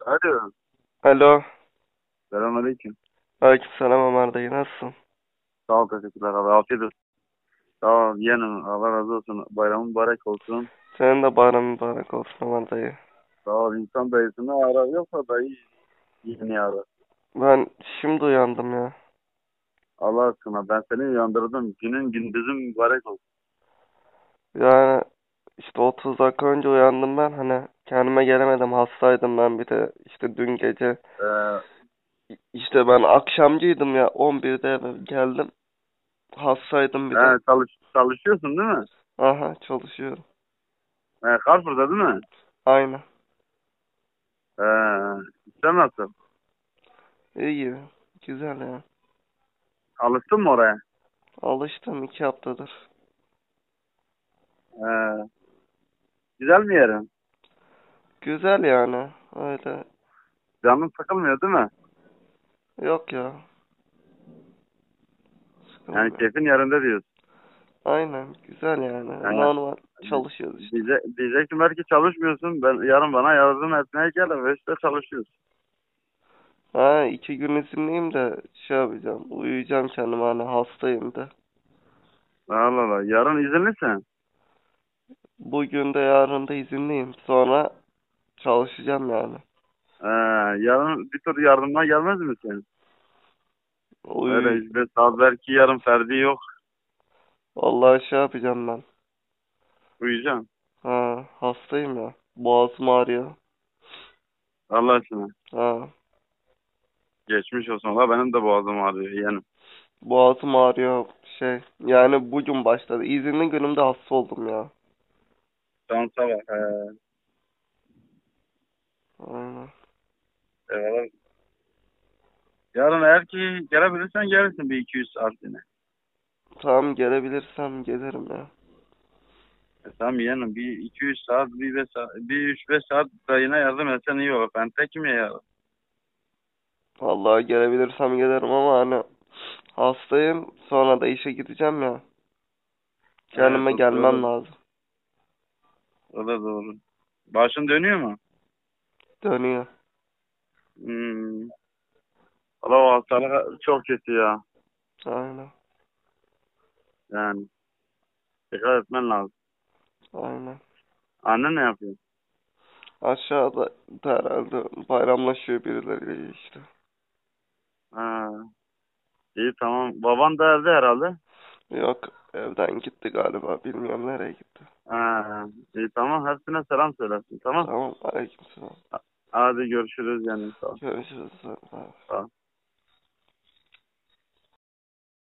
Alo. Alo. Selamünaleyküm. Aleykümselam Ömer dayı, nasılsın? Sağ ol, teşekkürler abi. Afiyet olsun. Sağ ol yeğenim. Allah razı olsun. Bayramın mübarek olsun. Senin de bayram mübarek olsun Ömer dayı. Sağ ol. İnsan dayısını arar yoksa dayı yeni arar. Ben şimdi uyandım ya. Allah aşkına ben seni uyandırdım. Günün gündüzün mübarek olsun. Yani işte 30 dakika önce uyandım ben. Hani kendime gelemedim. Hastaydım ben bir de. İşte dün gece. Ee, İşte ben akşamcıydım ya. 11'de eve geldim. Hastaydım bir de. çalışıyorsun değil mi? Aha, çalışıyorum. Carrefour'da değil mi? Aynen. Sen nasıl? İyi. Güzel ya. Alıştın mı oraya? Alıştım 2 haftadır. Ee, Güzel mi yerin? Güzel yani. Öyle. Canın sıkılmıyor değil mi? Yok ya. Yani Sıkılmıyor. keyfin yerinde diyorsun. Aynen. Güzel yani. Yani, Normal. Çalışıyoruz işte. diyecektim belki çalışmıyorsun. Yarın bana yardım etmeye gel ve işte çalışıyorsun. Ha, 2 gün izinliyim de şey yapacağım. Uyuyacağım kendime, hani hastayım da. Allah Allah. Yarın izinlisin. Bugün de yarın da izinliyim. Sonra çalışacağım yani. Ee, Yarın bir tur yardıma gelmez misin? Uyu Öyle işte saat belki yarın Ferdi yok. Vallahi şey yapacağım ben. Uyuyacağım. Ha, hastayım ya. Boğazım ağrıyor. Allah aşkına. Ha, Geçmiş olsun. Valla benim de boğazım ağrıyor yeğenim. boğazım ağrıyor şey. Yani bugün başladı. İzinli günümde hasta oldum ya. Şansa bak. Aynen. Eyvallah. Yarın eğer ki gelebilirsen gelirsin bir 200 saat yine. Tamam, gelebilirsem gelirim ya. Tamam yeğenim bir 200 saat bir 3-5 saat dayına yardım etsen iyi olur. Ben tekim ya yarın. Vallahi gelebilirsem gelirim ama hani hastayım. Sonra da işe gideceğim ya. Evet Kendime gelmem lazım. o da doğru. Başın dönüyor mu? Dönüyor. Hmm. Valla o hastalık çok kötü ya. Aynen. Yani dikkat etmen lazım. Aynen. Annen ne yapıyor? Aşağıda da herhalde bayramlaşıyor birileriyle işte. Ha, iyi tamam. Baban da evde herhalde. Yok, evden gitti galiba. Bilmiyorum nereye gitti. Ha, iyi tamam. Hepsine selam söylesin. Tamam. Tamam, aleykümselam. Hadi görüşürüz yani. Sağ ol. Görüşürüz. Bye. Sağ ol.